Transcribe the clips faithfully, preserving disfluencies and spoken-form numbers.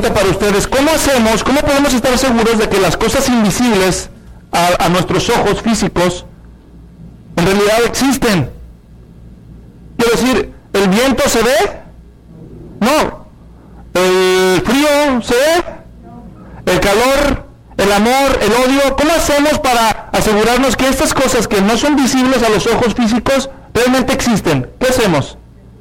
pregunta para ustedes. ¿Cómo hacemos, cómo podemos estar seguros de que las cosas invisibles a, a nuestros ojos físicos en realidad existen? Quiero decir, ¿el viento se ve? No. ¿El frío se ve? ¿El calor? ¿El amor? ¿El odio? ¿Cómo hacemos para asegurarnos que estas cosas que no son visibles a los ojos físicos realmente existen? ¿Qué hacemos?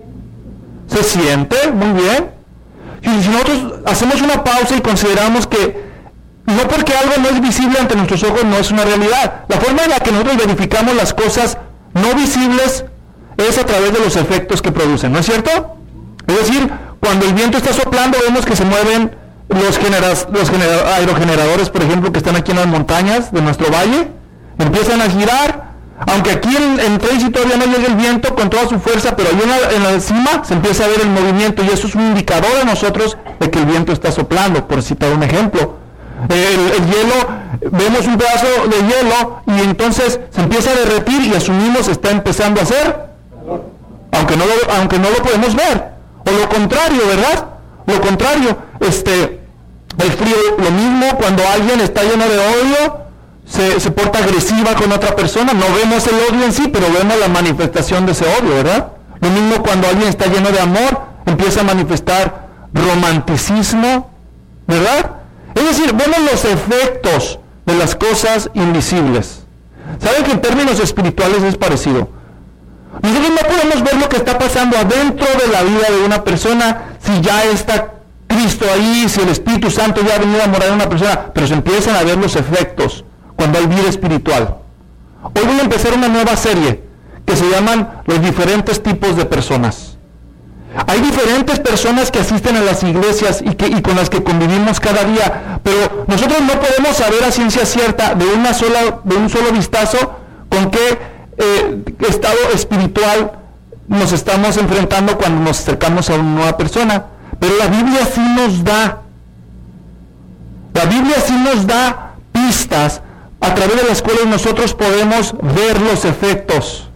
¿Se siente? Muy bien. Y si nosotros hacemos una pausa y consideramos que no porque algo no es visible ante nuestros ojos no es una realidad. La forma en la que nosotros verificamos las cosas no visibles es a través de los efectos que producen, ¿no es cierto? Es decir, cuando el viento está soplando vemos que se mueven los, generas, los genera, aerogeneradores, por ejemplo, que están aquí en las montañas de nuestro valle, empiezan a girar, aunque aquí en, en Tracy todavía no llega el viento con toda su fuerza, pero ahí en la, en la cima se empieza a ver el movimiento y eso es un indicador a nosotros de que el viento está soplando, por citar un ejemplo. El, el hielo, vemos un pedazo de hielo y entonces se empieza a derretir y asumimos está empezando a hacer, aunque no lo, aunque no lo podemos ver. O lo contrario, ¿verdad? Lo contrario, este, el frío, lo mismo cuando alguien está lleno de odio, se, se porta agresiva con otra persona, no vemos el odio en sí, pero vemos la manifestación de ese odio, ¿verdad? Lo mismo cuando alguien está lleno de amor, empieza a manifestar romanticismo, ¿verdad? Es decir, vemos los efectos de las cosas invisibles. ¿Saben que en términos espirituales es parecido? Nosotros no podemos ver lo que está pasando adentro de la vida de una persona si ya está Cristo ahí, si el Espíritu Santo ya ha venido a morar en una persona, pero se empiezan a ver los efectos cuando hay vida espiritual. Hoy voy a empezar una nueva serie que se llaman los diferentes tipos de personas. Hay diferentes personas que asisten a las iglesias y, que, y con las que convivimos cada día, pero nosotros no podemos saber a ciencia cierta de, una sola, de un solo vistazo con qué eh, estado espiritual nos estamos enfrentando cuando nos acercamos a una nueva persona. Pero la Biblia sí nos da, la Biblia sí nos da pistas a través de las cuales nosotros podemos ver los efectos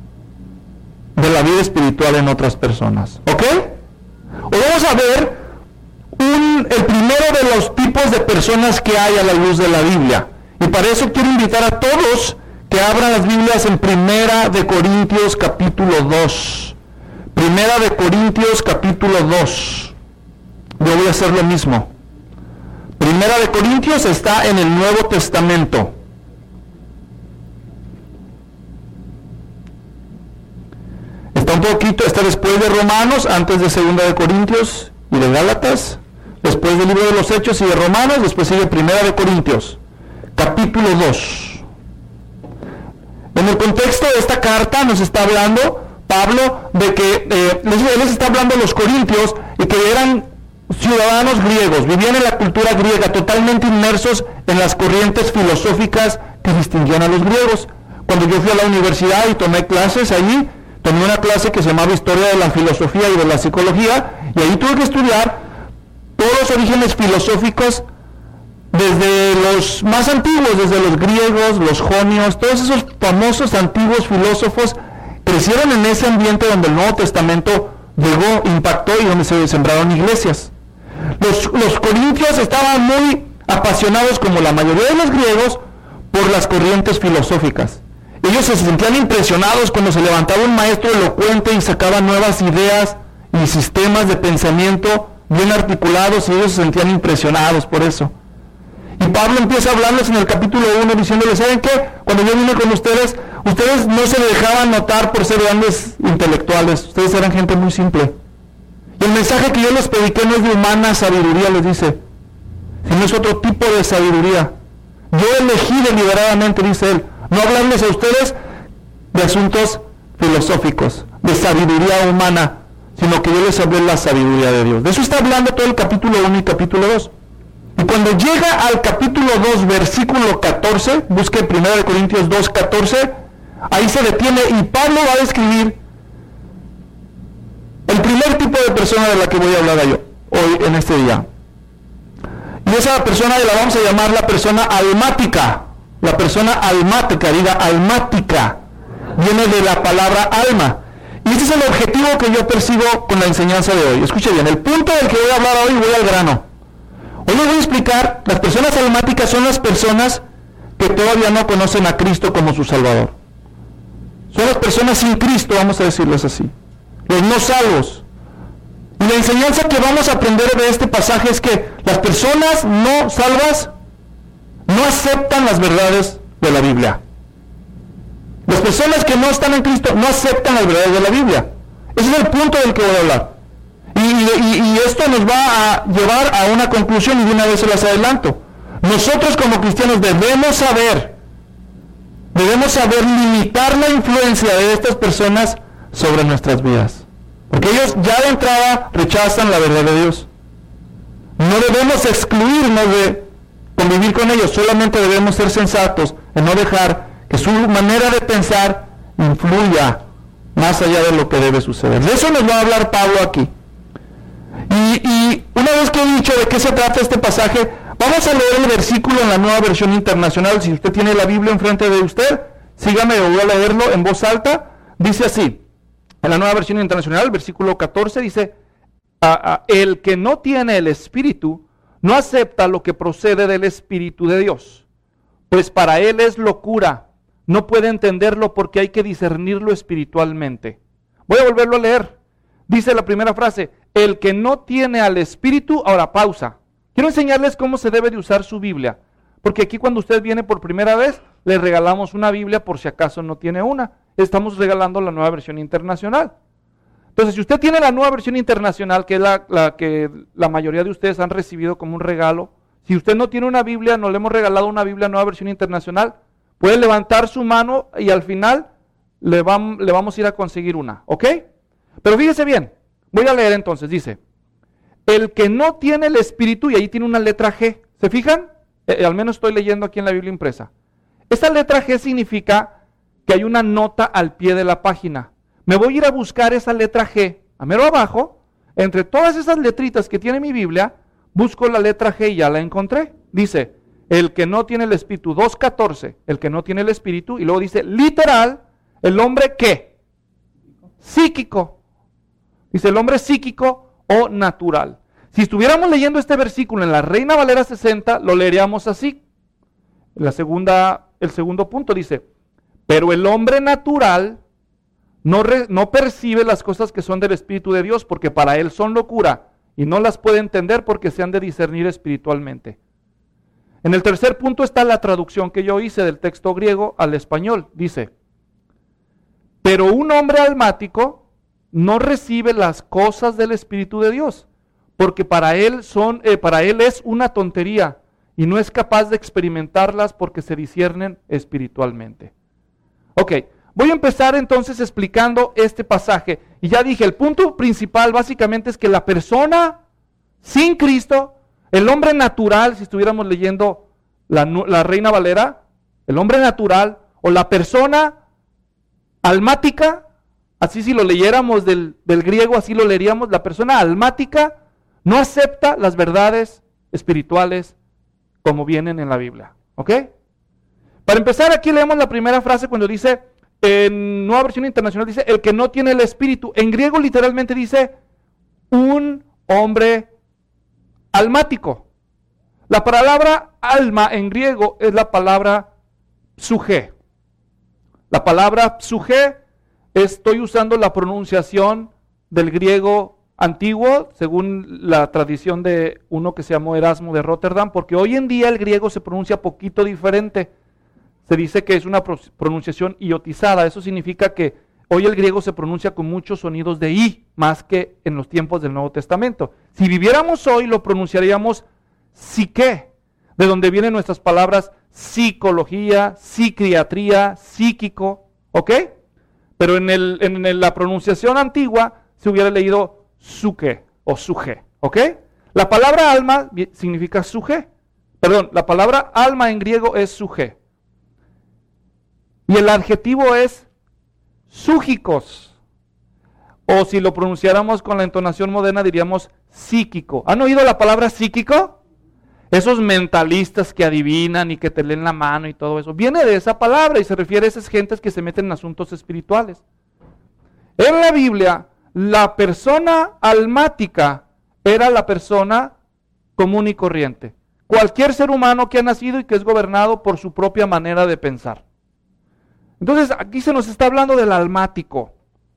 de la vida espiritual en otras personas. ¿Ok? Hoy vamos a ver un, el primero de los tipos de personas que hay a la luz de la Biblia. Y para eso quiero invitar a todos que abran las Biblias en Primera de Corintios capítulo dos. Primera de Corintios capítulo dos. Yo voy a hacer lo mismo. Primera de Corintios está en el Nuevo Testamento. Está un poquito, está después de Romanos, antes de Segunda de Corintios y de Gálatas, después del libro de los Hechos y de Romanos, después sigue Primera de Corintios, capítulo dos. En el contexto de esta carta nos está hablando Pablo de que, eh, él les está hablando a los corintios y que eran ciudadanos griegos, vivían en la cultura griega, totalmente inmersos en las corrientes filosóficas que distinguían a los griegos. Cuando yo fui a la universidad y tomé clases allí, tomé una clase que se llamaba Historia de la Filosofía y de la Psicología, y ahí tuve que estudiar todos los orígenes filosóficos desde los más antiguos, desde los griegos, los jonios, todos esos famosos antiguos filósofos crecieron en ese ambiente donde el Nuevo Testamento llegó, impactó y donde se sembraron iglesias. Los, los corintios estaban muy apasionados, como la mayoría de los griegos, por las corrientes filosóficas. Ellos se sentían impresionados cuando se levantaba un maestro elocuente y sacaba nuevas ideas y sistemas de pensamiento bien articulados, y ellos se sentían impresionados por eso. Y Pablo empieza a hablarles en el capítulo uno diciéndoles, ¿saben qué? Cuando yo vine con ustedes, ustedes no se dejaban notar por ser grandes intelectuales, ustedes eran gente muy simple. Y el mensaje que yo les prediqué no es de humana sabiduría, les dice, sino es otro tipo de sabiduría. Yo elegí deliberadamente, dice él, no hablarles a ustedes de asuntos filosóficos, de sabiduría humana, sino que yo les hablé la sabiduría de Dios. De eso está hablando todo el capítulo uno y capítulo dos. Y cuando llega al capítulo dos, versículo catorce, busque primera de Corintios dos, catorce, ahí se detiene y Pablo va a describir el primer tipo de persona de la que voy a hablar yo hoy en este día. Y esa persona la vamos a llamar la persona almática. La persona almática, diga almática, viene de la palabra alma. Y este es el objetivo que yo percibo con la enseñanza de hoy. Escuche bien, el punto del que voy a hablar hoy, voy al grano. explicar, las personas almáticas son las personas que todavía no conocen a Cristo como su Salvador. Son las personas sin Cristo, vamos a decirles así. Los no salvos. Y la enseñanza que vamos a aprender de este pasaje es que las personas no salvas no aceptan las verdades de la Biblia. Las personas que no están en Cristo no aceptan las verdades de la Biblia. Ese es el punto del que voy a hablar. Y, y, y esto nos va a llevar a una conclusión y de una vez se las adelanto. Nosotros como cristianos debemos saber, debemos saber limitar la influencia de estas personas sobre nuestras vidas. Porque ellos ya de entrada rechazan la verdad de Dios. No debemos excluirnos de convivir con ellos, solamente debemos ser sensatos en no dejar que su manera de pensar influya más allá de lo que debe suceder. De eso nos va a hablar Pablo aquí. Y, y una vez que he dicho de qué se trata este pasaje, vamos a leer el versículo en la Nueva Versión Internacional. Si usted tiene la Biblia enfrente de usted, sígame, yo voy a leerlo en voz alta. Dice así, en la Nueva Versión Internacional, el versículo catorce, dice, a, a, el que no tiene el Espíritu, no acepta lo que procede del Espíritu de Dios, pues para él es locura, no puede entenderlo porque hay que discernirlo espiritualmente. Voy a volverlo a leer. Dice la primera frase, el que no tiene al Espíritu, ahora pausa. Quiero enseñarles cómo se debe de usar su Biblia, porque aquí cuando usted viene por primera vez, le regalamos una Biblia por si acaso no tiene una. Estamos regalando la Nueva Versión Internacional. Entonces, si usted tiene la Nueva Versión Internacional, que es la, la que la mayoría de ustedes han recibido como un regalo, si usted no tiene una Biblia, no le hemos regalado una Biblia Nueva Versión Internacional, puede levantar su mano y al final le, vam, le vamos a ir a conseguir una, ¿ok? Pero fíjese bien, voy a leer entonces, dice, el que no tiene el Espíritu, y ahí tiene una letra G, ¿se fijan? Eh, al menos estoy leyendo aquí en la Biblia impresa. Esta letra G significa que hay una nota al pie de la página. Me voy a ir a buscar esa letra G, a mero abajo, entre todas esas letritas que tiene mi Biblia, busco la letra G y ya la encontré. Dice, el que no tiene el Espíritu, dos catorce, el que no tiene el Espíritu, y luego dice, literal, el hombre ¿qué? Psíquico. Dice, el hombre psíquico o natural. Si estuviéramos leyendo este versículo en la Reina Valera sesenta, lo leeríamos así. La segunda, el segundo punto dice, pero el hombre natural no, re, no percibe las cosas que son del Espíritu de Dios, porque para él son locura, y no las puede entender porque se han de discernir espiritualmente. En el tercer punto está la traducción que yo hice del texto griego al español. Dice, pero un hombre almático no recibe las cosas del Espíritu de Dios, porque para él, son, eh, para él es una tontería, y no es capaz de experimentarlas porque se disciernen espiritualmente. Ok, voy a empezar entonces explicando este pasaje. Y ya dije, el punto principal básicamente es que la persona sin Cristo, el hombre natural, si estuviéramos leyendo la, la Reina Valera, el hombre natural o la persona almática, así si lo leyéramos del, del griego, así lo leeríamos, la persona almática no acepta las verdades espirituales como vienen en la Biblia. ¿Ok? Para empezar, aquí leemos la primera frase cuando dice, en Nueva Versión Internacional dice, el que no tiene el Espíritu. En griego literalmente dice, un hombre almático. La palabra alma en griego es la palabra psuje. La palabra psuje, estoy usando la pronunciación del griego antiguo, según la tradición de uno que se llamó Erasmo de Rotterdam, porque hoy en día el griego se pronuncia poquito diferente. Se dice que es una pronunciación iotizada. Eso significa que hoy el griego se pronuncia con muchos sonidos de i, más que en los tiempos del Nuevo Testamento. Si viviéramos hoy, lo pronunciaríamos psique, de donde vienen nuestras palabras psicología, psiquiatría, psíquico, ¿ok? Pero en, el, en el, la pronunciación antigua se hubiera leído suke o suje, ¿ok? La palabra alma significa suje. Perdón, la palabra alma en griego es suje. Y el adjetivo es súgicos. O si lo pronunciáramos con la entonación moderna diríamos psíquico. ¿Han oído la palabra psíquico? Esos mentalistas que adivinan y que te leen la mano y todo eso. Viene de esa palabra y se refiere a esas gentes que se meten en asuntos espirituales. En la Biblia, la persona almática era la persona común y corriente. cualquier ser humano que ha nacido y que es gobernado por su propia manera de pensar. Entonces, aquí se nos está hablando del almático.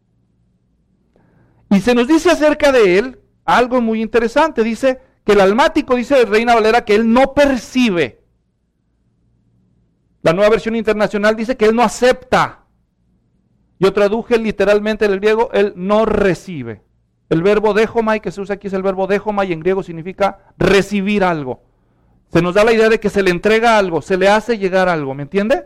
Y se nos dice acerca de él algo muy interesante. Dice que el almático, dice Reina Valera, que él no percibe. La Nueva Versión Internacional dice que él no acepta. Yo traduje literalmente del griego, él no recibe. El verbo dejomai que se usa aquí es el verbo dejomai y en griego significa recibir algo. Se nos da la idea de que se le entrega algo, se le hace llegar algo, ¿me entiende?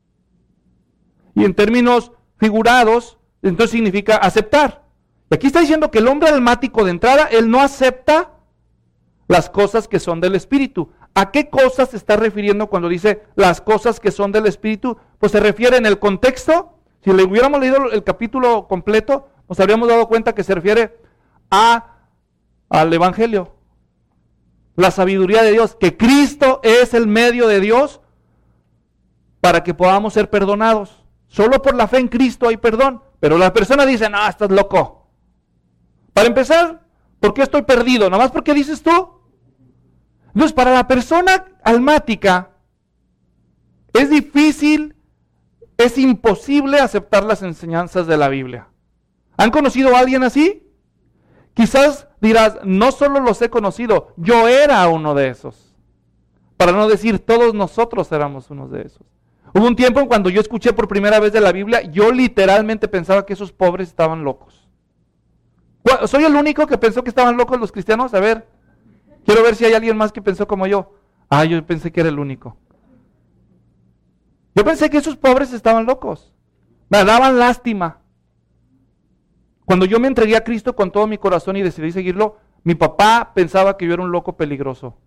Y en términos figurados, entonces significa aceptar. Y aquí está diciendo que el hombre almático de entrada, él no acepta las cosas que son del Espíritu. ¿A qué cosas se está refiriendo cuando dice las cosas que son del Espíritu? Pues se refiere en el contexto. Si le hubiéramos leído el capítulo completo, nos habríamos dado cuenta que se refiere a, al Evangelio. La sabiduría de Dios, que Cristo es el medio de Dios para que podamos ser perdonados. Solo por la fe en Cristo hay perdón. Pero la persona dice, no, estás loco. Para empezar, ¿por qué estoy perdido? ¿Nada más porque dices tú? Entonces, para la persona almática, es difícil, es imposible aceptar las enseñanzas de la Biblia. ¿Han conocido a alguien así? Quizás dirás, no solo los he conocido, yo era uno de esos. Para no decir, todos nosotros éramos unos de esos. Hubo un tiempo en cuando yo escuché por primera vez de la Biblia, yo literalmente pensaba que esos pobres estaban locos. ¿Soy el único que pensó que estaban locos los cristianos? A ver, quiero ver si hay alguien más que pensó como yo. Ah, yo pensé que era el único. Yo pensé que esos pobres estaban locos. Me daban lástima. Cuando yo me entregué a Cristo con todo mi corazón y decidí seguirlo, mi papá pensaba que yo era un loco peligroso.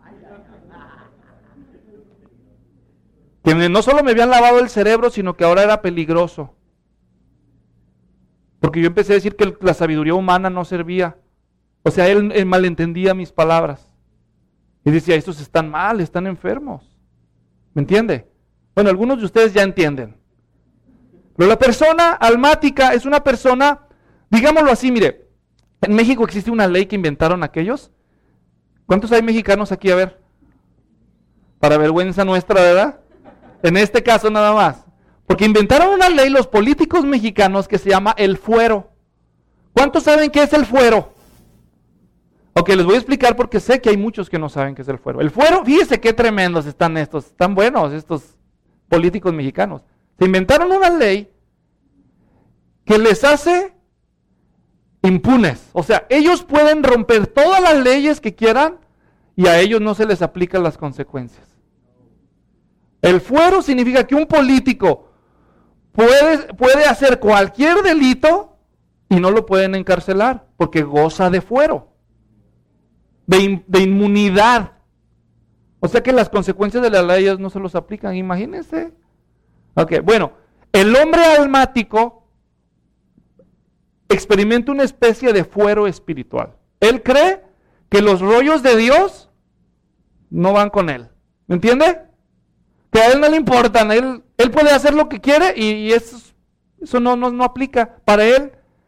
Que no solo me habían lavado el cerebro, sino que ahora era peligroso. Porque yo empecé a decir que la sabiduría humana no servía. O sea, él, él malentendía mis palabras. Y decía, estos están mal, están enfermos. ¿Me entiende? Bueno, algunos de ustedes ya entienden. Pero la persona almática es una persona, digámoslo así, mire, en México existe una ley que inventaron aquellos. ¿Cuántos hay mexicanos aquí? A ver. Para vergüenza nuestra, ¿verdad? En este caso nada más. Porque inventaron una ley los políticos mexicanos que se llama el fuero. ¿Cuántos saben qué es el fuero? Ok, les voy a explicar porque sé que hay muchos que no saben qué es el fuero. El fuero, fíjese qué tremendos están estos, están buenos estos políticos mexicanos. Se inventaron una ley que les hace impunes. O sea, ellos pueden romper todas las leyes que quieran y a ellos no se les aplican las consecuencias. El fuero significa que un político puede, puede hacer cualquier delito y no lo pueden encarcelar porque goza de fuero, de, in, de inmunidad. O sea que las consecuencias de las leyes no se los aplican, imagínense. Ok, bueno, el hombre almático experimenta una especie de fuero espiritual. Él cree que los rollos de Dios no van con él. ¿Me entiende? Que a él no le importan, él, él puede hacer lo que quiere y, y eso, eso no, no, no aplica. Para él,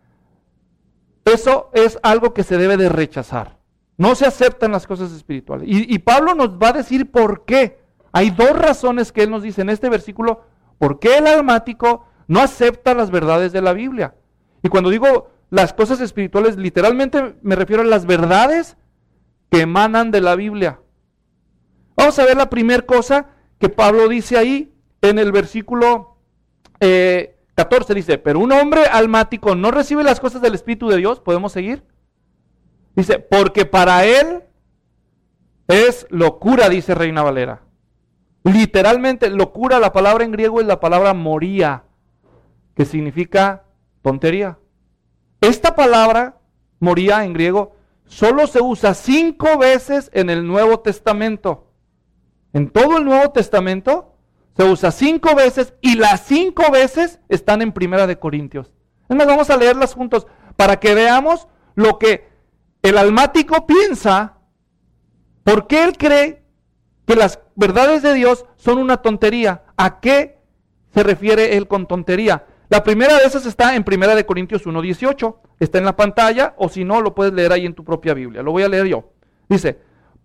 eso es algo que se debe de rechazar. No se aceptan las cosas espirituales. Y, y Pablo nos va a decir por qué. Hay dos razones que él nos dice en este versículo, por qué el almático no acepta las verdades de la Biblia. Y cuando digo las cosas espirituales, literalmente me refiero a las verdades que emanan de la Biblia. Vamos a ver la primera cosa que Pablo dice ahí en el versículo eh, catorce, dice, pero un hombre almático no recibe las cosas del Espíritu de Dios. ¿Podemos seguir? Dice, porque para él es locura, dice Reina Valera. Literalmente, locura, la palabra en griego es la palabra moría, que significa tontería. Esta palabra, moría en griego, solo se usa cinco veces en el Nuevo Testamento. En todo el Nuevo Testamento se usa cinco veces y las cinco veces están en Primera de Corintios. Entonces vamos a leerlas juntos para que veamos lo que el almático piensa, por qué él cree que las verdades de Dios son una tontería. ¿A qué se refiere él con tontería? La primera de esas está en Primera de Corintios uno dieciocho, está en la pantalla o si no lo puedes leer ahí en tu propia Biblia. Lo voy a leer yo. Dice,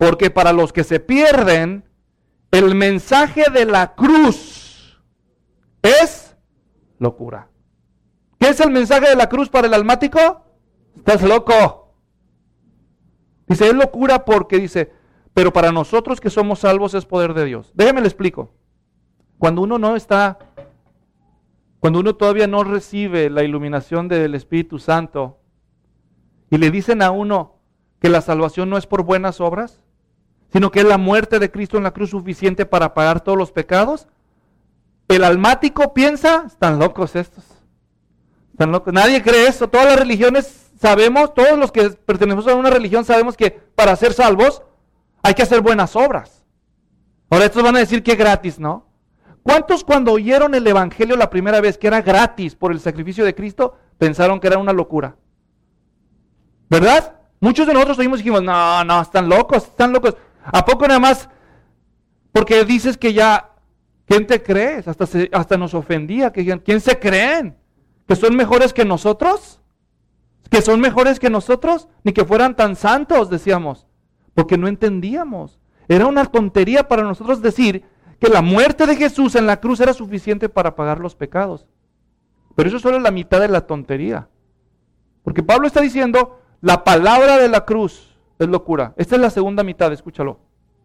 Porque para los que se pierden, el mensaje de la cruz es locura. ¿Qué es el mensaje de la cruz para el almático? Estás loco. Dice, es locura porque dice, pero para nosotros que somos salvos es poder de Dios. Déjeme le explico. Cuando uno no está, cuando uno todavía no recibe la iluminación del Espíritu Santo y le dicen a uno que la salvación no es por buenas obras, sino que es la muerte de Cristo en la cruz suficiente para pagar todos los pecados, el almático piensa, están locos estos. Están locos. Nadie cree eso. Todas las religiones sabemos, todos los que pertenecemos a una religión sabemos que para ser salvos hay que hacer buenas obras. Ahora estos van a decir que es gratis, ¿no? ¿Cuántos cuando oyeron el evangelio la primera vez que era gratis por el sacrificio de Cristo pensaron que era una locura? ¿Verdad? Muchos de nosotros oímos y dijimos, no, no, están locos, están locos. ¿A poco nada más? Porque dices que ya, ¿quién te crees? Hasta, se, hasta nos ofendía, que ¿quién se creen? ¿Que son mejores que nosotros? ¿Que son mejores que nosotros? Ni que fueran tan santos, decíamos. Porque no entendíamos. Era una tontería para nosotros decir que la muerte de Jesús en la cruz era suficiente para pagar los pecados. Pero eso solo es la mitad de la tontería. Porque Pablo está diciendo, la palabra de la cruz es locura. Esta es la segunda mitad, escúchalo.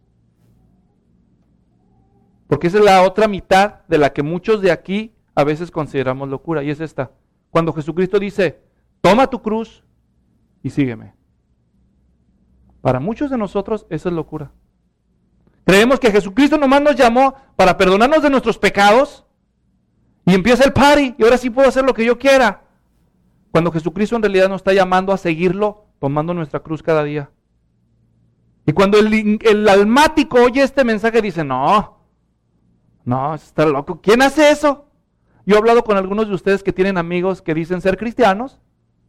Porque esa es la otra mitad de la que muchos de aquí a veces consideramos locura. Y es esta. Cuando Jesucristo dice, toma tu cruz y sígueme. Para muchos de nosotros eso es locura. Creemos que Jesucristo nomás nos llamó para perdonarnos de nuestros pecados y empieza el party y ahora sí puedo hacer lo que yo quiera. Cuando Jesucristo en realidad nos está llamando a seguirlo tomando nuestra cruz cada día. Y cuando el, el almático oye este mensaje dice, no, no, está loco. ¿Quién hace eso? Yo he hablado con algunos de ustedes que tienen amigos que dicen ser cristianos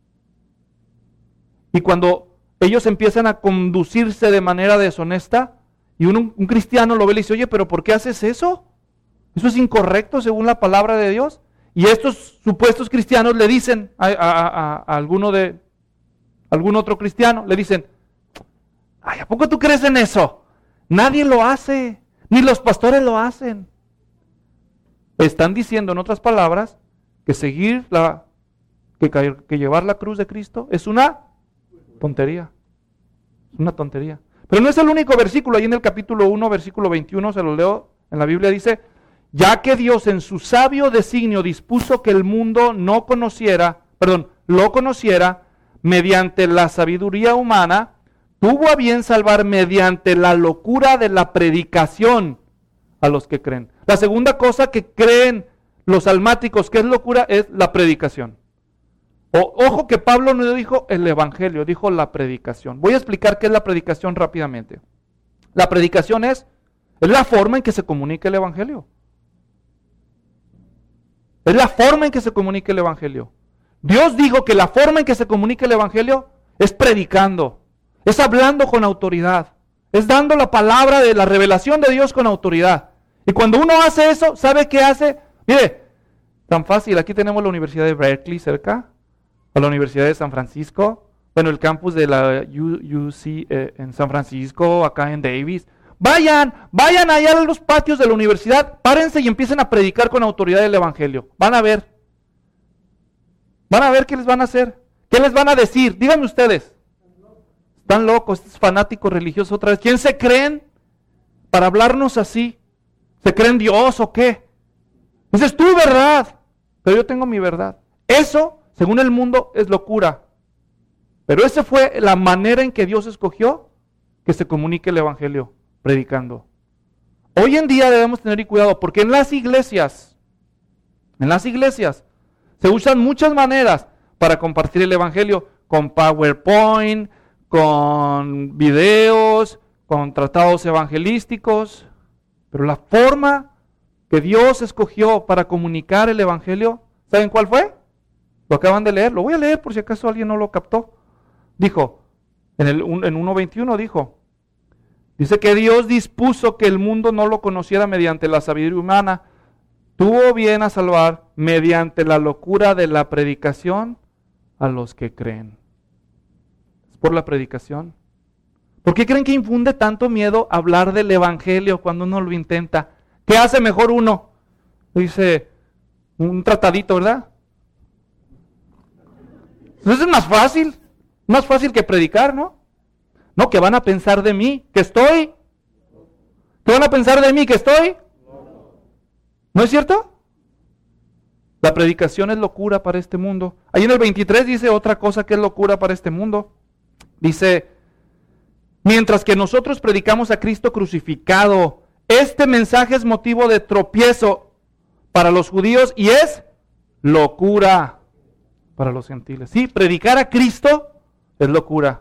y cuando ellos empiezan a conducirse de manera deshonesta y un, un cristiano lo ve y le dice, oye, pero ¿por qué haces eso? Eso es incorrecto según la palabra de Dios. Y estos supuestos cristianos le dicen a, a, a, a alguno de, algún otro cristiano, le dicen, ay, ¿a poco tú crees en eso? Nadie lo hace, ni los pastores lo hacen. Están diciendo, en otras palabras, que seguir la, que, que llevar la cruz de Cristo es una tontería. Es una tontería. Pero no es el único versículo. Ahí en el capítulo uno, versículo veintiuno, se lo leo en la Biblia, dice, ya que Dios en su sabio designio dispuso que el mundo no conociera, perdón, lo conociera mediante la sabiduría humana, tuvo a bien salvar mediante la locura de la predicación a los que creen. La segunda cosa que creen los almáticos que es locura es la predicación. O, ojo que Pablo no dijo el evangelio, dijo la predicación. Voy a explicar qué es la predicación rápidamente. La predicación es, es la forma en que se comunica el evangelio. Es la forma en que se comunica el evangelio. Dios dijo que la forma en que se comunica el evangelio es predicando, es hablando con autoridad, es dando la palabra de la revelación de Dios con autoridad. Y cuando uno hace eso, ¿sabe qué hace? Mire, tan fácil, aquí tenemos la Universidad de Berkeley cerca, a la Universidad de San Francisco, bueno, el campus de la U C eh, en San Francisco, acá en Davis. Vayan, vayan allá a los patios de la universidad, párense y empiecen a predicar con autoridad el evangelio. Van a ver. Van a ver qué les van a hacer. ¿Qué les van a decir? Díganme ustedes. Están locos, estos fanáticos religiosos otra vez. ¿Quién se creen para hablarnos así? ¿Se creen Dios o qué? Esa es tu verdad, pero yo tengo mi verdad. Eso, según el mundo, es locura. Pero esa fue la manera en que Dios escogió que se comunique el evangelio, predicando. Hoy en día debemos tener cuidado porque en las iglesias, en las iglesias, se usan muchas maneras para compartir el evangelio, con PowerPoint, con videos, con tratados evangelísticos, pero la forma que Dios escogió para comunicar el evangelio, ¿saben cuál fue? Lo acaban de leer, lo voy a leer por si acaso alguien no lo captó. Dijo, en el en uno veintiuno dijo, dice que Dios dispuso que el mundo no lo conociera mediante la sabiduría humana, tuvo bien a salvar mediante la locura de la predicación a los que creen. Es por la predicación. ¿Por qué creen que infunde tanto miedo hablar del evangelio cuando uno lo intenta? ¿Qué hace mejor uno? Dice, un tratadito, ¿verdad? Entonces es más fácil, más fácil que predicar, ¿no? No, ¿qué van a pensar de mí? ¿Que estoy? ¿Qué van a pensar de mí? ¿Que estoy? ¿No es cierto? La predicación es locura para este mundo. Ahí en el veintitrés dice otra cosa que es locura para este mundo. Dice, mientras que nosotros predicamos a Cristo crucificado, este mensaje es motivo de tropiezo para los judíos y es locura para los gentiles. Sí, predicar a Cristo es locura.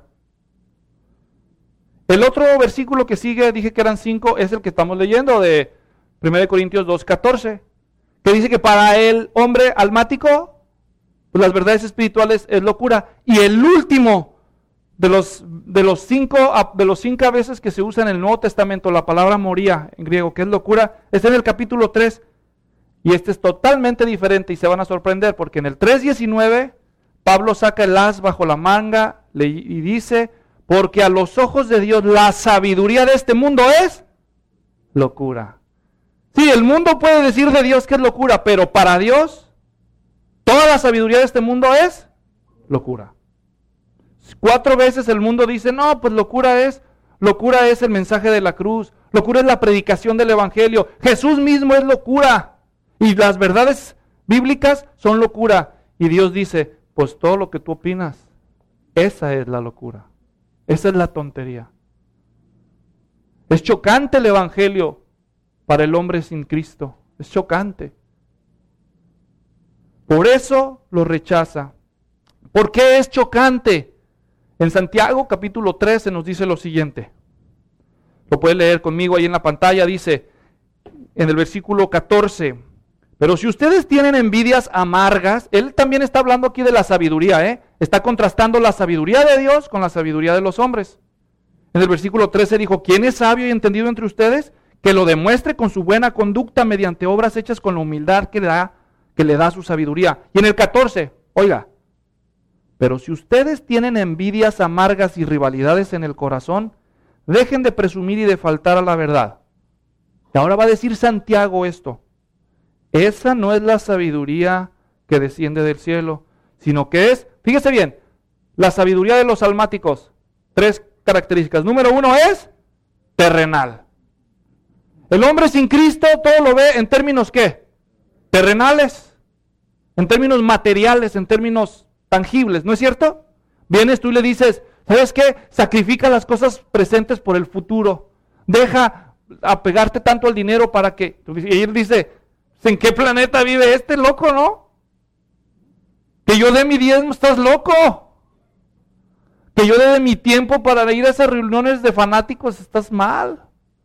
El otro versículo que sigue, dije que eran cinco, es el que estamos leyendo de primera de Corintios dos, catorce, que dice que para el hombre almático, pues las verdades espirituales es locura. Y el último de los, de los cinco, de los cinco veces que se usa en el Nuevo Testamento, la palabra moría en griego, que es locura, está en el capítulo tres. Y este es totalmente diferente y se van a sorprender, porque en el tres diecinueve, Pablo saca el as bajo la manga y dice, porque a los ojos de Dios la sabiduría de este mundo es locura. Sí, el mundo puede decir de Dios que es locura, pero para Dios, toda la sabiduría de este mundo es locura. Cuatro veces el mundo dice, no, pues locura es, locura es el mensaje de la cruz, locura es la predicación del evangelio, Jesús mismo es locura, y las verdades bíblicas son locura. Y Dios dice, pues todo lo que tú opinas, esa es la locura, esa es la tontería. Es chocante el evangelio para el hombre sin Cristo, es chocante. Por eso lo rechaza. ¿Por qué es chocante? En Santiago capítulo trece nos dice lo siguiente. Lo puede leer conmigo ahí en la pantalla. Dice en el versículo catorce. Pero si ustedes tienen envidias amargas, él también está hablando aquí de la sabiduría, ¿eh? Está contrastando la sabiduría de Dios con la sabiduría de los hombres. En el versículo trece dijo, ¿quién es sabio y entendido entre ustedes? Que lo demuestre con su buena conducta mediante obras hechas con la humildad que le da, que le da su sabiduría. Y en el catorce, oiga, pero si ustedes tienen envidias amargas y rivalidades en el corazón, dejen de presumir y de faltar a la verdad. Y ahora va a decir Santiago esto. Esa no es la sabiduría que desciende del cielo, sino que es, fíjese bien, la sabiduría de los almáticos. Tres características. Número uno es terrenal. El hombre sin Cristo todo lo ve en términos ¿qué? Terrenales, en términos materiales, en términos tangibles, ¿no es cierto? Vienes tú y le dices, ¿sabes qué? Sacrifica las cosas presentes por el futuro. Deja apegarte tanto al dinero para que... Y él dice, ¿en qué planeta vive este loco, no? Que yo dé mi diezmo, estás loco. Que yo dé mi tiempo para ir a esas reuniones de fanáticos, estás mal.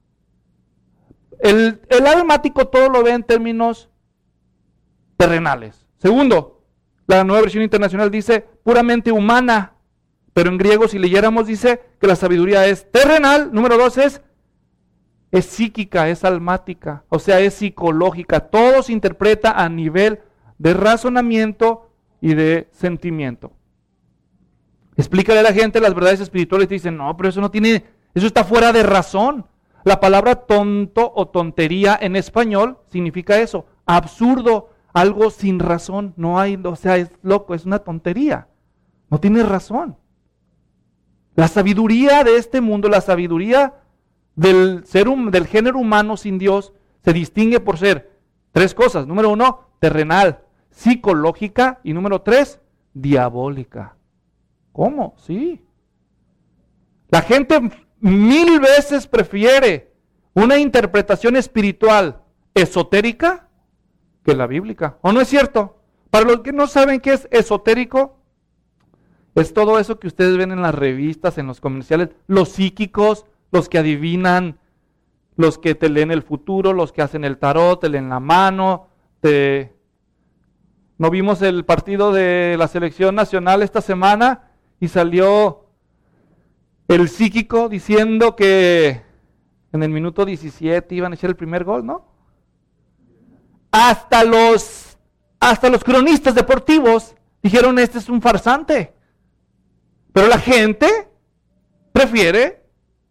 El, el almático todo lo ve en términos terrenales. Segundo, la Nueva Versión Internacional dice puramente humana, pero en griego si leyéramos dice que la sabiduría es terrenal. Número dos es, es psíquica, es almática, o sea es psicológica. Todo se interpreta a nivel de razonamiento y de sentimiento. Explícale a la gente las verdades espirituales y dicen, no, pero eso no tiene, eso está fuera de razón. La palabra tonto o tontería en español significa eso, absurdo, algo sin razón, no hay, o sea, es loco, es una tontería, no tiene razón. La sabiduría de este mundo, la sabiduría del, ser, del género humano sin Dios, se distingue por ser tres cosas. Número uno, terrenal, psicológica, y número tres, diabólica. ¿Cómo? Sí. La gente mil veces prefiere una interpretación espiritual esotérica que la bíblica. ¿O no es cierto? Para los que no saben qué es esotérico, es todo eso que ustedes ven en las revistas, en los comerciales, los psíquicos, los que adivinan, los que te leen el futuro, los que hacen el tarot, te leen la mano, te... ¿No vimos el partido de la selección nacional esta semana? Y salió el psíquico diciendo que en el minuto diecisiete iban a echar el primer gol, ¿no? Hasta los, hasta los cronistas deportivos dijeron, este es un farsante. Pero la gente prefiere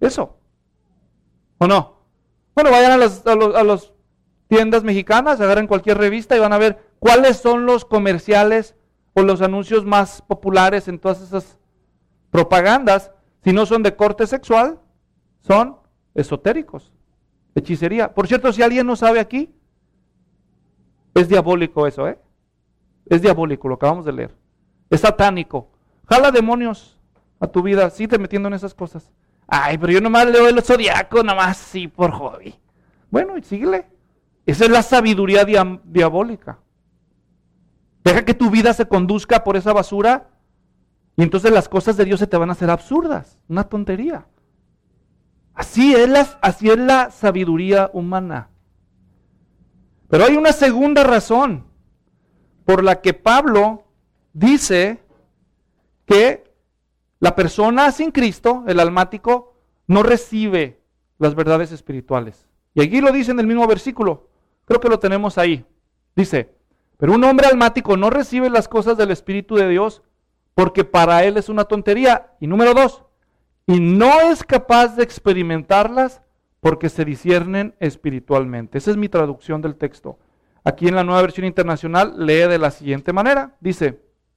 eso. ¿O no? Bueno, vayan a las a los, a los tiendas mexicanas, agarren cualquier revista y van a ver cuáles son los comerciales o los anuncios más populares en todas esas propagandas. Si no son de corte sexual, son esotéricos, hechicería. Por cierto, si alguien no sabe aquí, es diabólico eso, ¿eh? Es diabólico, lo acabamos de leer. Es satánico. Jala demonios a tu vida, sí te metiendo en esas cosas. Ay, pero yo nomás leo el zodiaco, nomás sí, por hobby. Bueno, y síguele. Esa es la sabiduría dia- diabólica. Deja que tu vida se conduzca por esa basura y entonces las cosas de Dios se te van a hacer absurdas. Una tontería. Así es la, así es la sabiduría humana. Pero hay una segunda razón por la que Pablo dice que la persona sin Cristo, el almático, no recibe las verdades espirituales. Y aquí lo dice en el mismo versículo, creo que lo tenemos ahí. Dice, pero un hombre almático no recibe las cosas del Espíritu de Dios porque para él es una tontería. Y número dos, y no es capaz de experimentarlas porque se disciernen espiritualmente. Esa es mi traducción del texto. Aquí en la Nueva Versión Internacional lee de la siguiente manera. Dice,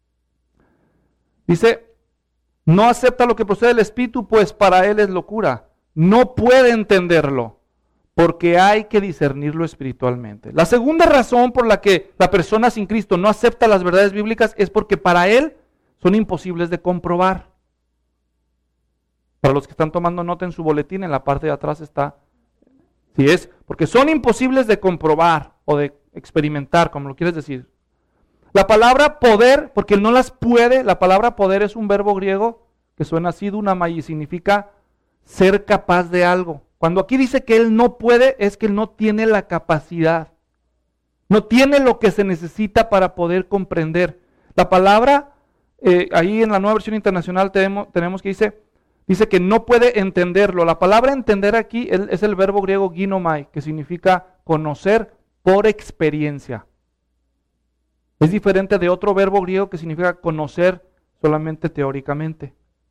dice, no acepta lo que procede del Espíritu, pues para él es locura. No puede entenderlo, porque hay que discernirlo espiritualmente. La segunda razón por la que la persona sin Cristo no acepta las verdades bíblicas es porque para él son imposibles de comprobar. Para los que están tomando nota en su boletín, en la parte de atrás está, si es, porque son imposibles de comprobar o de experimentar, como lo quieres decir. La palabra poder, porque él no las puede, la palabra poder es un verbo griego que suena así, dunamai, y significa ser capaz de algo. Cuando aquí dice que él no puede, es que él no tiene la capacidad. No tiene lo que se necesita para poder comprender. La palabra, eh, ahí en la Nueva Versión Internacional tenemos, tenemos que dice, dice que no puede entenderlo. La palabra entender aquí es, es el verbo griego ginomai, que significa conocer por experiencia. Es diferente de otro verbo griego que significa conocer solamente teóricamente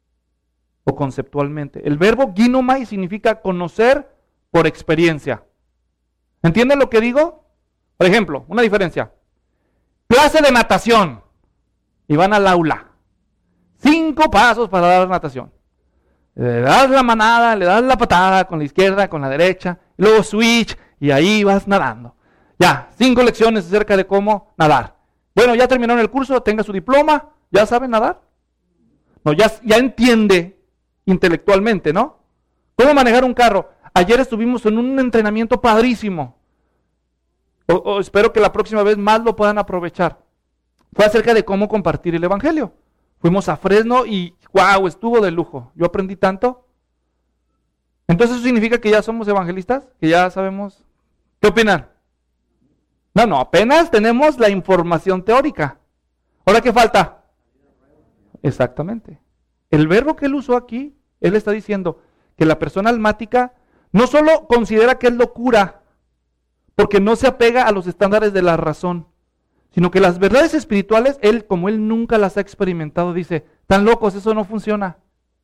o conceptualmente. El verbo ginomai significa conocer por experiencia. ¿Entienden lo que digo? Por ejemplo, una diferencia. Clase de natación. Y van al aula. Cinco pasos para dar natación. Le das la manada, le das la patada con la izquierda, con la derecha, y luego switch y ahí vas nadando. Ya, cinco lecciones acerca de cómo nadar. Bueno, ya terminaron el curso, tenga su diploma, ¿ya sabe nadar? No, ya, ya entiende intelectualmente, ¿no? ¿Cómo manejar un carro? Ayer estuvimos en un entrenamiento padrísimo. O, o espero que la próxima vez más lo puedan aprovechar. Fue acerca de cómo compartir el evangelio. Fuimos a Fresno y wow, estuvo de lujo. Yo aprendí tanto. Entonces eso significa que ya somos evangelistas, que ya sabemos. ¿Qué opinan? No, no, apenas tenemos la información teórica. ¿Ahora qué falta? Exactamente. El verbo que él usó aquí, él está diciendo que la persona almática no solo considera que es locura, porque no se apega a los estándares de la razón, sino que las verdades espirituales, él, como él nunca las ha experimentado, dice, tan locos, eso no funciona.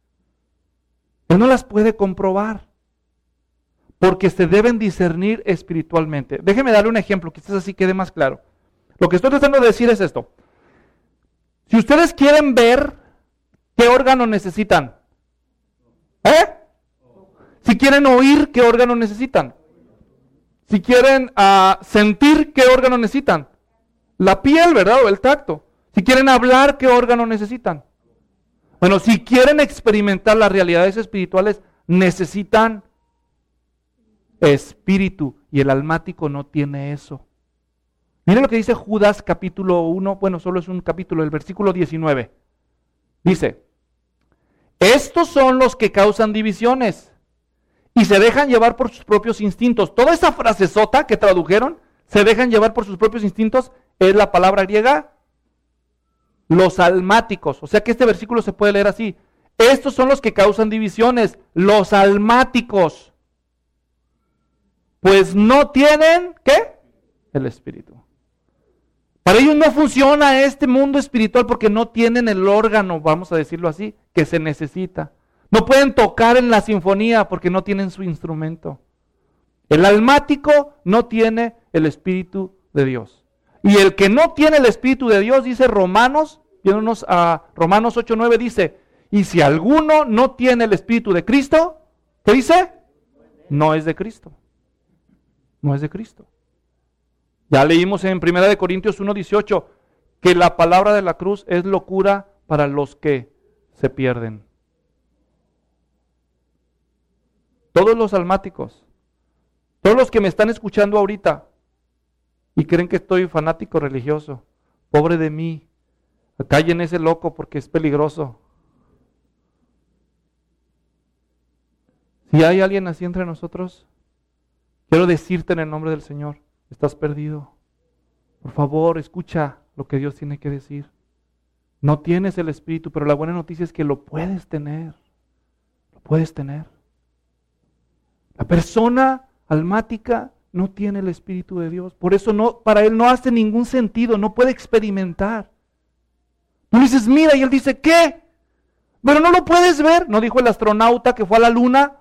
Él no las puede comprobar, porque se deben discernir espiritualmente. Déjeme darle un ejemplo, quizás así quede más claro. Lo que estoy tratando de decir es esto. Si ustedes quieren ver, ¿qué órgano necesitan? ¿Eh? Si quieren oír, ¿qué órgano necesitan? Si quieren uh, sentir, ¿qué órgano necesitan? La piel, ¿verdad? O el tacto. Si quieren hablar, ¿qué órgano necesitan? Bueno, si quieren experimentar las realidades espirituales, necesitan espíritu. Y el almático no tiene eso. Miren lo que dice Judas capítulo uno, bueno, solo es un capítulo, el versículo diecinueve. Dice, estos son los que causan divisiones y se dejan llevar por sus propios instintos. Toda esa frasezota que tradujeron, se dejan llevar por sus propios instintos, es la palabra griega, los almáticos. O sea que este versículo se puede leer así. Estos son los que causan divisiones, los almáticos. Pues no tienen, ¿qué? El espíritu. Para ellos no funciona este mundo espiritual porque no tienen el órgano, vamos a decirlo así, que se necesita. No pueden tocar en la sinfonía porque no tienen su instrumento. El almático no tiene el Espíritu de Dios. Y el que no tiene el Espíritu de Dios, dice Romanos, viéndonos a Romanos ocho nueve, dice, y si alguno no tiene el Espíritu de Cristo, ¿qué dice? No es de Cristo. No es de Cristo. Ya leímos en primera de Corintios uno dieciocho que la palabra de la cruz es locura para los que se pierden. Todos los almáticos, todos los que me están escuchando ahorita y creen que estoy fanático religioso, pobre de mí, callen ese loco porque es peligroso. Si hay alguien así entre nosotros, quiero decirte en el nombre del Señor, estás perdido. Por favor, escucha lo que Dios tiene que decir. No tienes el Espíritu, pero la buena noticia es que lo puedes tener. Lo puedes tener. La persona almática no tiene el Espíritu de Dios. Por eso no, para él no hace ningún sentido, no puede experimentar. Tú le dices, mira, y él dice, ¿qué? Pero no lo puedes ver. ¿No dijo el astronauta que fue a la luna?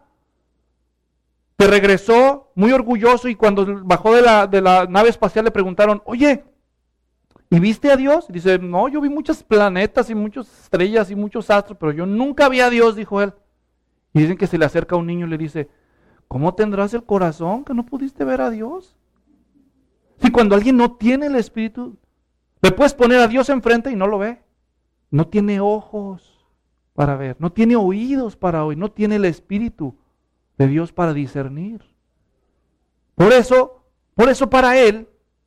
Que regresó muy orgulloso y cuando bajó de la, de la nave espacial le preguntaron, oye, ¿y viste a Dios? Y dice, no, yo vi muchos planetas y muchas estrellas y muchos astros, pero yo nunca vi a Dios, dijo él. Y dicen que se le acerca a un niño y le dice, ¿cómo tendrás el corazón que no pudiste ver a Dios? Si cuando alguien no tiene el Espíritu, le puedes poner a Dios enfrente y no lo ve. No tiene ojos para ver, no tiene oídos para oír, no tiene el Espíritu de Dios para discernir. Por eso, por eso para él,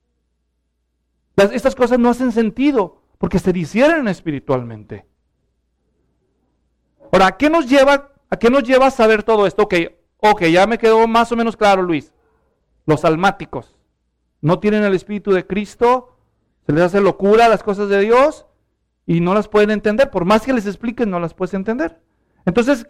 las, estas cosas no hacen sentido, porque se disciernen espiritualmente. Ahora, ¿a qué nos lleva, a qué nos lleva a saber todo esto? Ok, ok, ya me quedó más o menos claro, Luis. Los almáticos no tienen el Espíritu de Cristo, se les hace locura las cosas de Dios y no las pueden entender. Por más que les expliquen, no las puedes entender. Entonces,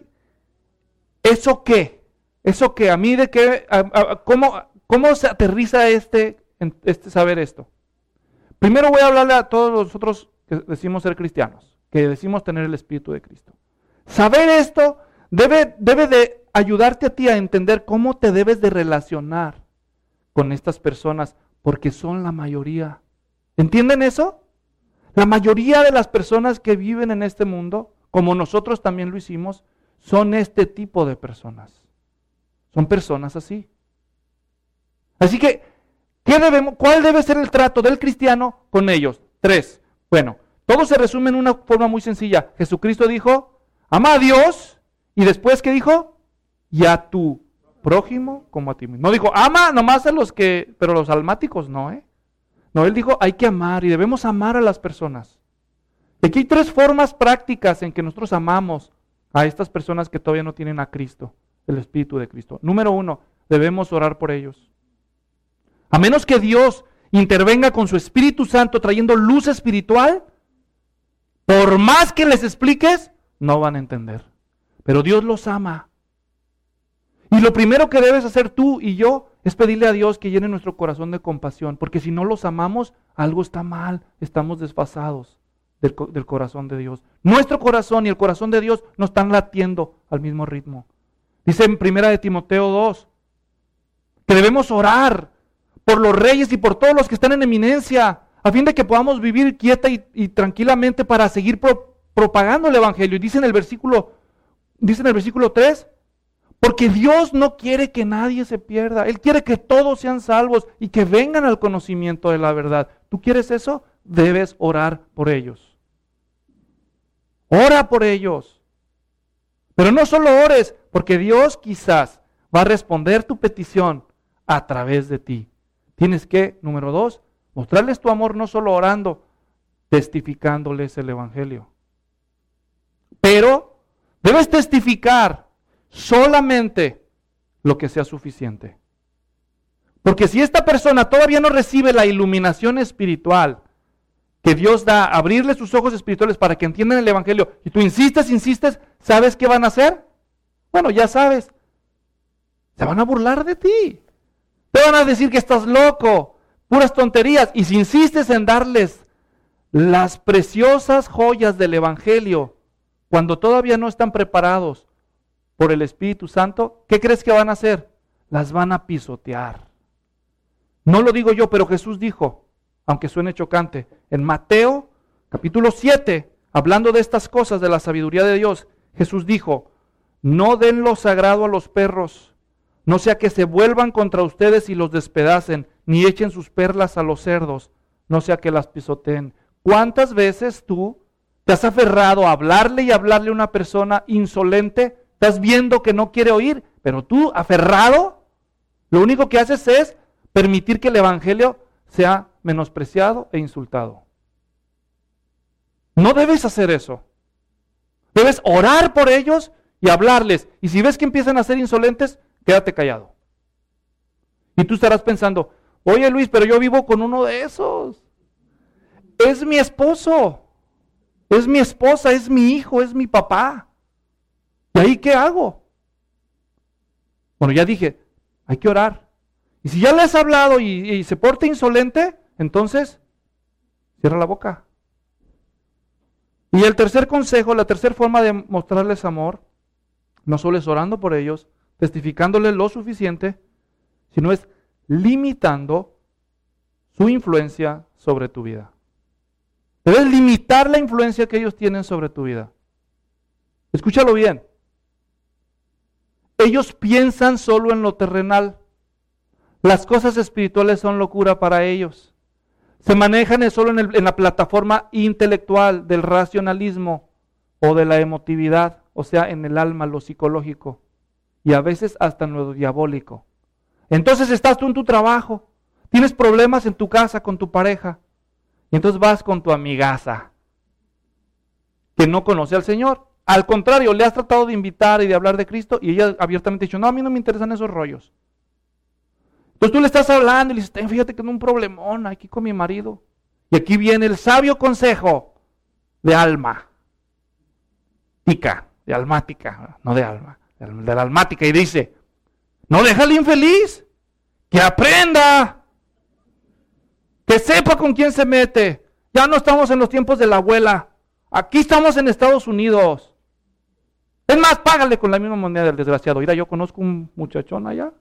¿eso qué? ¿Eso qué? ¿A mí de qué? A, a, ¿cómo, ¿Cómo se aterriza este, este saber esto? Primero voy a hablarle a todos nosotros que decimos ser cristianos, que decimos tener el Espíritu de Cristo. Saber esto debe, debe de ayudarte a ti a entender cómo te debes de relacionar con estas personas, porque son la mayoría. ¿Entienden eso? La mayoría de las personas que viven en este mundo, como nosotros también lo hicimos, son este tipo de personas. Son personas así. Así que, ¿qué debemos, ¿cuál debe ser el trato del cristiano con ellos? Tres. Bueno, todo se resume en una forma muy sencilla. Jesucristo dijo, ama a Dios, y después, ¿qué dijo? Y a tu prójimo como a ti mismo. No dijo, ama nomás a los que, pero los almáticos no, ¿eh? No, él dijo, hay que amar y debemos amar a las personas. Y aquí hay tres formas prácticas en que nosotros amamos a estas personas que todavía no tienen a Cristo, el Espíritu de Cristo. Número uno, debemos orar por ellos. A menos que Dios intervenga con su Espíritu Santo trayendo luz espiritual, por más que les expliques, no van a entender. Pero Dios los ama. Y lo primero que debes hacer tú y yo es pedirle a Dios que llene nuestro corazón de compasión, porque si no los amamos, algo está mal, estamos desfasados del, del corazón de Dios. Nuestro corazón y el corazón de Dios no están latiendo al mismo ritmo. Dice en primera de Timoteo dos, que debemos orar por los reyes y por todos los que están en eminencia, a fin de que podamos vivir quieta y, y tranquilamente para seguir pro, propagando el Evangelio. Y dice en el versículo, dice en el versículo tres, porque Dios no quiere que nadie se pierda. Él quiere que todos sean salvos y que vengan al conocimiento de la verdad. ¿Tú quieres eso? Debes orar por ellos. Ora por ellos. Pero no solo ores, porque Dios quizás va a responder tu petición a través de ti. Tienes que, número dos, mostrarles tu amor no solo orando, testificándoles el Evangelio. Pero debes testificar solamente lo que sea suficiente. Porque si esta persona todavía no recibe la iluminación espiritual que Dios da, abrirle sus ojos espirituales para que entiendan el Evangelio, y tú insistes, insistes, ¿sabes qué van a hacer? Bueno, ya sabes, se van a burlar de ti. Te van a decir que estás loco, puras tonterías. Y si insistes en darles las preciosas joyas del Evangelio, cuando todavía no están preparados, por el Espíritu Santo, ¿qué crees que van a hacer? Las van a pisotear. No lo digo yo, pero Jesús dijo, aunque suene chocante, en Mateo capítulo siete, hablando de estas cosas, de la sabiduría de Dios, Jesús dijo, no den lo sagrado a los perros, no sea que se vuelvan contra ustedes y los despedacen, ni echen sus perlas a los cerdos, no sea que las pisoteen. ¿Cuántas veces tú te has aferrado a hablarle y hablarle a una persona insolente? Estás viendo que no quiere oír, pero tú, aferrado, lo único que haces es permitir que el evangelio sea menospreciado e insultado. No debes hacer eso. Debes orar por ellos y hablarles. Y si ves que empiezan a ser insolentes, quédate callado. Y tú estarás pensando, oye Luis, pero yo vivo con uno de esos. Es mi esposo, es mi esposa, es mi hijo, es mi papá. ¿Y ahí qué hago? Bueno, ya dije, hay que orar. Y si ya le has hablado y, y se porta insolente, entonces, cierra la boca. Y el tercer consejo, la tercera forma de mostrarles amor, no solo es orando por ellos, testificándoles lo suficiente, sino es limitando su influencia sobre tu vida. Debes limitar la influencia que ellos tienen sobre tu vida. Escúchalo bien. Ellos piensan solo en lo terrenal. Las cosas espirituales son locura para ellos. Se manejan solo en, el, en la plataforma intelectual del racionalismo o de la emotividad, o sea, en el alma, lo psicológico, y a veces hasta en lo diabólico. Entonces estás tú en tu trabajo, tienes problemas en tu casa con tu pareja, y entonces vas con tu amigaza, que no conoce al Señor. Al contrario, le has tratado de invitar y de hablar de Cristo, y ella abiertamente ha dicho, no, a mí no me interesan esos rollos. Entonces tú le estás hablando y le dices, fíjate que tengo un problemón aquí con mi marido. Y aquí viene el sabio consejo de alma. Tica, de almática, no de alma, de la almática. Y dice, no déjale infeliz, que aprenda, que sepa con quién se mete. Ya no estamos en los tiempos de la abuela, aquí estamos en Estados Unidos. Es más, págale con la misma moneda del desgraciado. Mira, yo conozco un muchachón allá.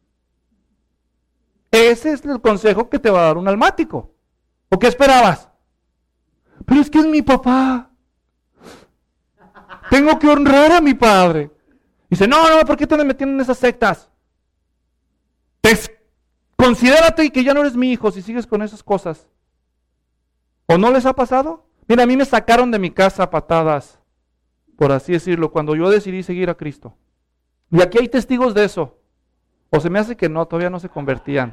Ese es el consejo que te va a dar un almático. ¿O qué esperabas? Pero es que es mi papá. Tengo que honrar a mi padre. Dice, no, no, ¿por qué te andas metiendo en esas sectas? Pues, considérate que ya no eres mi hijo si sigues con esas cosas. ¿O no les ha pasado? Mira, a mí me sacaron de mi casa a patadas, por así decirlo, cuando yo decidí seguir a Cristo. Y aquí hay testigos de eso. O se me hace que no, todavía no se convertían.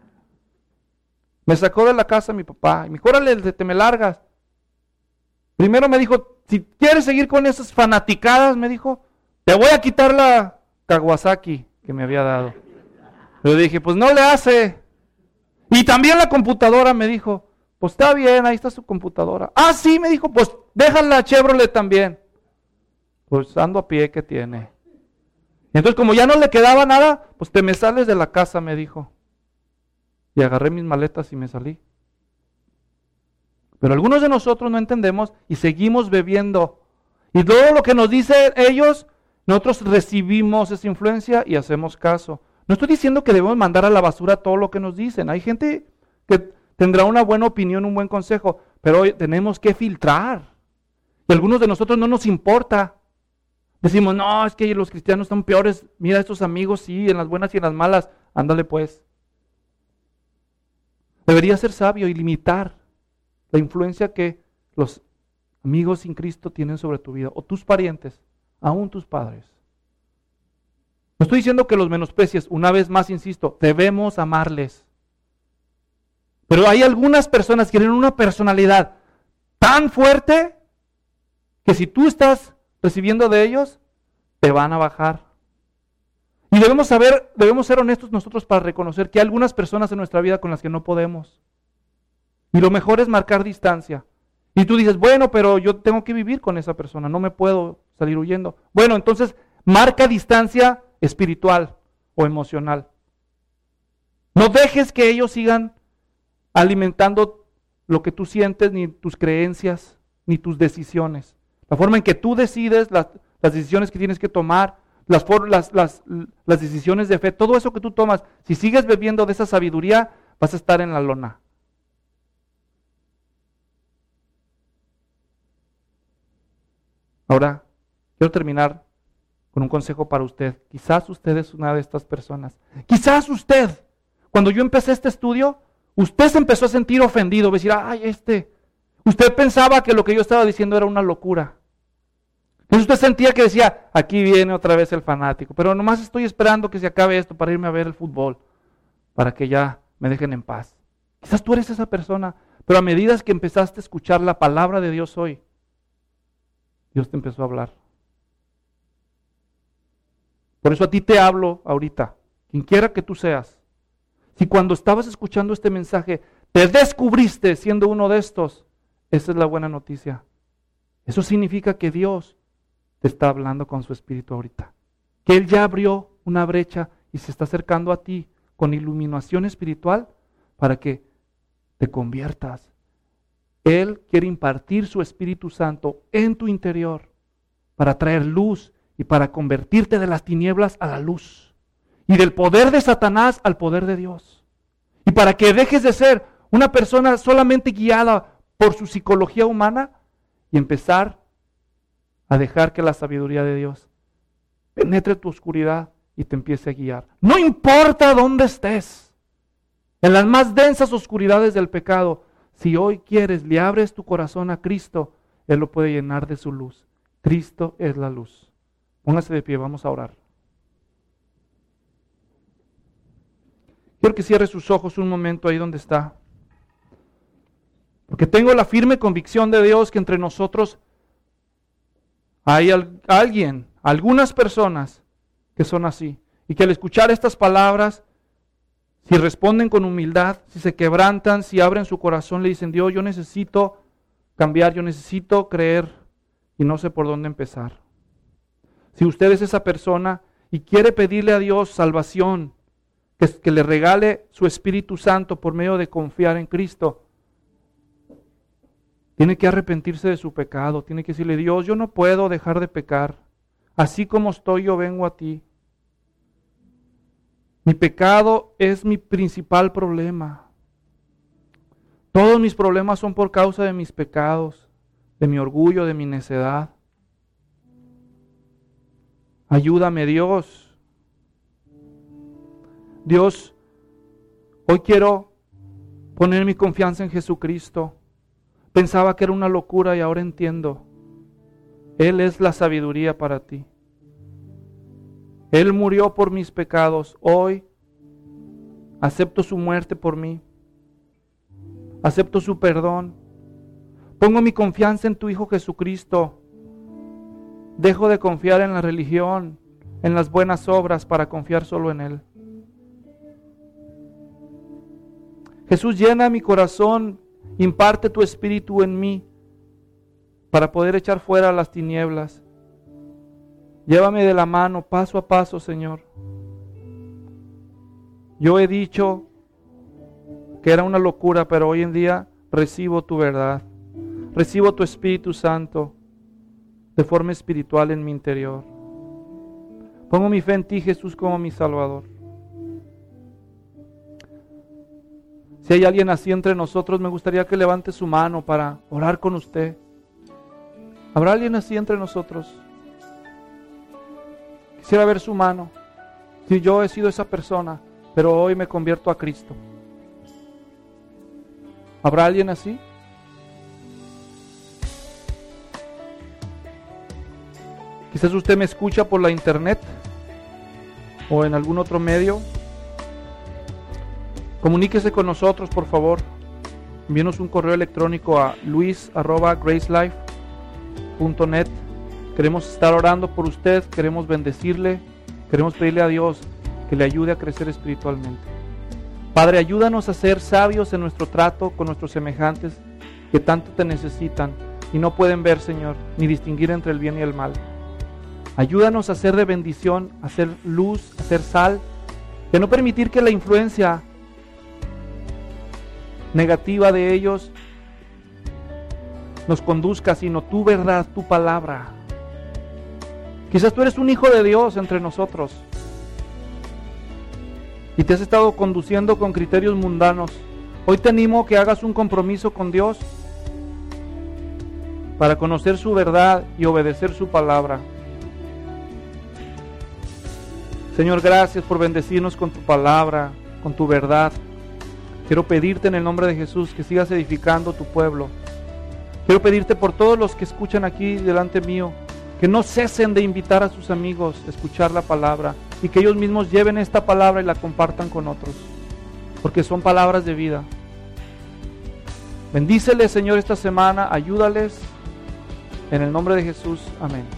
Me sacó de la casa mi papá. Y me dijo, órale, te me largas. Primero me dijo, si quieres seguir con esas fanaticadas, me dijo, te voy a quitar la Kawasaki que me había dado. Yo dije, pues no le hace. Y también la computadora, me dijo, pues está bien, ahí está su computadora. Ah, sí, me dijo, pues déjala Chevrolet también. Pues ando a pie, ¿qué tiene? Y entonces como ya no le quedaba nada, pues te me sales de la casa, me dijo. Y agarré mis maletas y me salí. Pero algunos de nosotros no entendemos y seguimos bebiendo. Y todo lo que nos dicen ellos, nosotros recibimos esa influencia y hacemos caso. No estoy diciendo que debemos mandar a la basura todo lo que nos dicen. Hay gente que tendrá una buena opinión, un buen consejo, pero hoy tenemos que filtrar. Y a algunos de nosotros no nos importa. Decimos, no, es que los cristianos son peores. Mira, estos amigos, sí, en las buenas y en las malas. Ándale pues. Debería ser sabio y limitar la influencia que los amigos sin Cristo tienen sobre tu vida. O tus parientes, aún tus padres. No estoy diciendo que los menosprecies. Una vez más, insisto, debemos amarles. Pero hay algunas personas que tienen una personalidad tan fuerte que si tú estás recibiendo de ellos, te van a bajar. Y debemos saber, debemos ser honestos nosotros para reconocer que hay algunas personas en nuestra vida con las que no podemos. Y lo mejor es marcar distancia. Y tú dices, bueno, pero yo tengo que vivir con esa persona, no me puedo salir huyendo. Bueno, entonces marca distancia espiritual o emocional. No dejes que ellos sigan alimentando lo que tú sientes, ni tus creencias, ni tus decisiones. La forma en que tú decides, las, las decisiones que tienes que tomar, las, las, las, las decisiones de fe, todo eso que tú tomas, si sigues bebiendo de esa sabiduría, vas a estar en la lona. Ahora, quiero terminar con un consejo para usted. Quizás usted es una de estas personas. Quizás usted, cuando yo empecé este estudio, usted se empezó a sentir ofendido, a decir, ay, este, usted pensaba que lo que yo estaba diciendo era una locura. Entonces usted sentía que decía, aquí viene otra vez el fanático, pero nomás estoy esperando que se acabe esto para irme a ver el fútbol, para que ya me dejen en paz. Quizás tú eres esa persona, pero a medida que empezaste a escuchar la palabra de Dios hoy, Dios te empezó a hablar. Por eso a ti te hablo ahorita, quien quiera que tú seas. Si cuando estabas escuchando este mensaje te descubriste siendo uno de estos, esa es la buena noticia. Eso significa que Dios te está hablando con su espíritu ahorita. Que Él ya abrió una brecha y se está acercando a ti con iluminación espiritual para que te conviertas. Él quiere impartir su Espíritu Santo en tu interior para traer luz y para convertirte de las tinieblas a la luz y del poder de Satanás al poder de Dios. Y para que dejes de ser una persona solamente guiada por su psicología humana y empezar a dejar que la sabiduría de Dios penetre tu oscuridad y te empiece a guiar. No importa dónde estés, en las más densas oscuridades del pecado, si hoy quieres, le abres tu corazón a Cristo, Él lo puede llenar de su luz. Cristo es la luz. Póngase de pie, vamos a orar. Quiero que cierre sus ojos un momento ahí donde está. Porque tengo la firme convicción de Dios que entre nosotros hay al, alguien, algunas personas que son así. Y que al escuchar estas palabras, si responden con humildad, si se quebrantan, si abren su corazón, le dicen, Dios, yo necesito cambiar, yo necesito creer y no sé por dónde empezar. Si usted es esa persona y quiere pedirle a Dios salvación, que, que le regale su Espíritu Santo por medio de confiar en Cristo, tiene que arrepentirse de su pecado, tiene que decirle, Dios, yo no puedo dejar de pecar, así como estoy yo vengo a ti. Mi pecado es mi principal problema. Todos mis problemas son por causa de mis pecados, de mi orgullo, de mi necedad. Ayúdame, Dios. Dios, hoy quiero poner mi confianza en Jesucristo. Pensaba que era una locura y ahora entiendo. Él es la sabiduría para ti. Él murió por mis pecados. Hoy acepto su muerte por mí. Acepto su perdón. Pongo mi confianza en tu Hijo Jesucristo. Dejo de confiar en la religión, en las buenas obras para confiar solo en Él. Jesús, llena mi corazón, imparte tu espíritu en mí para poder echar fuera las tinieblas. Llévame de la mano paso a paso, Señor. Yo he dicho que era una locura, pero hoy en día recibo tu verdad. Recibo tu Espíritu Santo de forma espiritual en mi interior. Pongo mi fe en ti, Jesús, como mi Salvador. Si hay alguien así entre nosotros, me gustaría que levante su mano para orar con usted. ¿Habrá alguien así entre nosotros? Quisiera ver su mano. Si yo he sido esa persona, pero hoy me convierto a Cristo. ¿Habrá alguien así? Quizás usted me escucha por la internet o en algún otro medio. Comuníquese con nosotros, por favor. Envíenos un correo electrónico a luis arroba gracelife punto net. Queremos estar orando por usted, queremos bendecirle, queremos pedirle a Dios que le ayude a crecer espiritualmente. Padre, ayúdanos a ser sabios en nuestro trato con nuestros semejantes que tanto te necesitan y no pueden ver, Señor, ni distinguir entre el bien y el mal. Ayúdanos a ser de bendición, a ser luz, a ser sal, de no permitir que la influencia negativa de ellos nos conduzca, sino tu verdad, tu palabra. Quizás tú eres un hijo de Dios entre nosotros y te has estado conduciendo con criterios mundanos. Hoy te animo a que hagas un compromiso con Dios para conocer su verdad y obedecer su palabra. Señor, gracias por bendecirnos con tu palabra, con tu verdad. Quiero pedirte en el nombre de Jesús que sigas edificando tu pueblo. Quiero pedirte por todos los que escuchan aquí delante mío, que no cesen de invitar a sus amigos a escuchar la palabra y que ellos mismos lleven esta palabra y la compartan con otros, porque son palabras de vida. Bendíceles, Señor, esta semana, ayúdales, en el nombre de Jesús, amén.